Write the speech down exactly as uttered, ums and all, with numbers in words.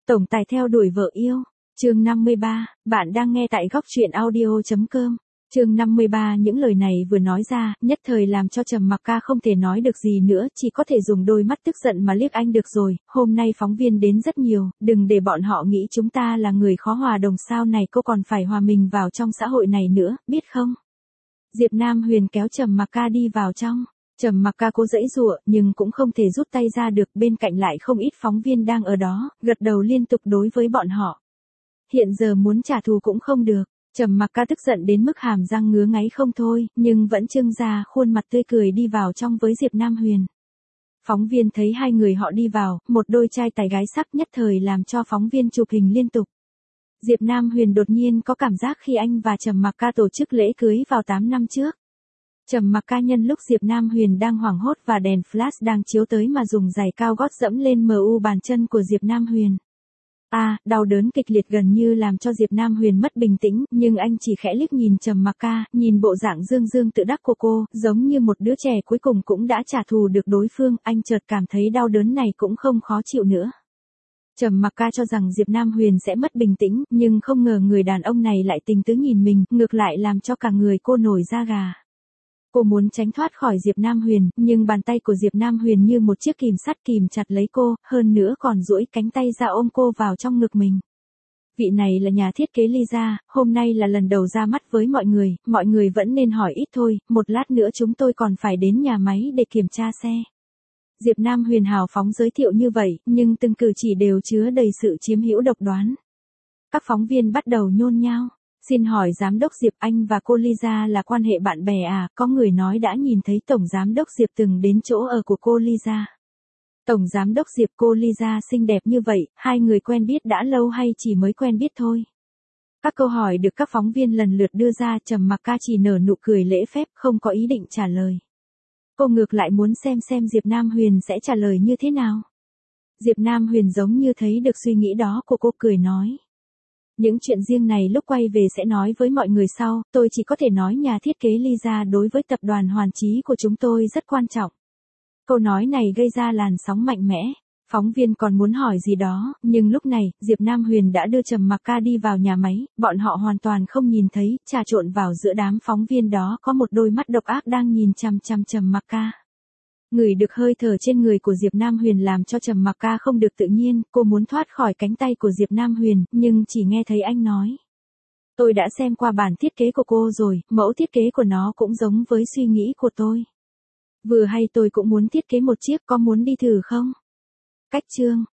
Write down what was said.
Tổng tài theo đuổi vợ yêu. Chương năm mươi ba, bạn đang nghe tại góc truyện audio chấm com. Chương năm mươi ba, những lời này vừa nói ra, nhất thời làm cho Trầm Mặc Ca không thể nói được gì nữa, chỉ có thể dùng đôi mắt tức giận mà liếc anh được rồi. Hôm nay phóng viên đến rất nhiều, đừng để bọn họ nghĩ chúng ta là người khó hòa đồng, sao này cô còn phải hòa mình vào trong xã hội này nữa, biết không? Diệp Nam Huyền kéo Trầm Mặc Ca đi vào trong. Trầm Mặc Ca cố giãy giụa, nhưng cũng không thể rút tay ra được, bên cạnh lại không ít phóng viên đang ở đó, gật đầu liên tục đối với bọn họ. Hiện giờ muốn trả thù cũng không được. Trầm Mặc Ca tức giận đến mức hàm răng ngứa ngáy không thôi, nhưng vẫn trưng ra khuôn mặt tươi cười đi vào trong với Diệp Nam Huyền. Phóng viên thấy hai người họ đi vào, một đôi trai tài gái sắc, nhất thời làm cho phóng viên chụp hình liên tục. Diệp Nam Huyền đột nhiên có cảm giác khi anh và Trầm Mặc Ca tổ chức lễ cưới vào tám năm trước. Trầm Mặc Ca nhân lúc Diệp Nam Huyền đang hoảng hốt và đèn flash đang chiếu tới mà dùng giày cao gót dẫm lên mờ u bàn chân của Diệp Nam Huyền. A, à, đau đớn kịch liệt gần như làm cho Diệp Nam Huyền mất bình tĩnh, nhưng anh chỉ khẽ liếc nhìn Trầm Mặc Ca, nhìn bộ dạng dương dương tự đắc của cô, giống như một đứa trẻ cuối cùng cũng đã trả thù được đối phương, anh chợt cảm thấy đau đớn này cũng không khó chịu nữa. Trầm Mặc Ca cho rằng Diệp Nam Huyền sẽ mất bình tĩnh, nhưng không ngờ người đàn ông này lại tình tứ nhìn mình, ngược lại làm cho cả người cô nổi da gà. Cô muốn tránh thoát khỏi Diệp Nam Huyền, nhưng bàn tay của Diệp Nam Huyền như một chiếc kìm sắt kìm chặt lấy cô, hơn nữa còn duỗi cánh tay ra ôm cô vào trong ngực mình. Vị này là nhà thiết kế Lisa, hôm nay là lần đầu ra mắt với mọi người, mọi người vẫn nên hỏi ít thôi, một lát nữa chúng tôi còn phải đến nhà máy để kiểm tra xe. Diệp Nam Huyền hào phóng giới thiệu như vậy, nhưng từng cử chỉ đều chứa đầy sự chiếm hữu độc đoán. Các phóng viên bắt đầu nhôn nhao. Xin hỏi giám đốc Diệp, anh và cô Lisa là quan hệ bạn bè à? Có người nói đã nhìn thấy tổng giám đốc Diệp từng đến chỗ ở của cô Lisa. Tổng giám đốc Diệp, cô Lisa xinh đẹp như vậy, hai người quen biết đã lâu hay chỉ mới quen biết thôi? Các câu hỏi được các phóng viên lần lượt đưa ra, Trầm Mặc Ca chỉ nở nụ cười lễ phép, không có ý định trả lời. Cô ngược lại muốn xem xem Diệp Nam Huyền sẽ trả lời như thế nào. Diệp Nam Huyền giống như thấy được suy nghĩ đó của cô, cười nói. Những chuyện riêng này lúc quay về sẽ nói với mọi người sau, tôi chỉ có thể nói nhà thiết kế Lisa đối với tập đoàn Hoàn Chí của chúng tôi rất quan trọng. Câu nói này gây ra làn sóng mạnh mẽ. Phóng viên còn muốn hỏi gì đó, nhưng lúc này, Diệp Nam Huyền đã đưa Trầm Mặc Ca đi vào nhà máy, bọn họ hoàn toàn không nhìn thấy, trà trộn vào giữa đám phóng viên đó có một đôi mắt độc ác đang nhìn chằm chằm Trầm Mặc Ca. Ngửi được hơi thở trên người của Diệp Nam Huyền làm cho Trầm Mặc Ca không được tự nhiên, cô muốn thoát khỏi cánh tay của Diệp Nam Huyền, nhưng chỉ nghe thấy anh nói. Tôi đã xem qua bản thiết kế của cô rồi, mẫu thiết kế của nó cũng giống với suy nghĩ của tôi. Vừa hay tôi cũng muốn thiết kế một chiếc, có muốn đi thử không? Cách chương.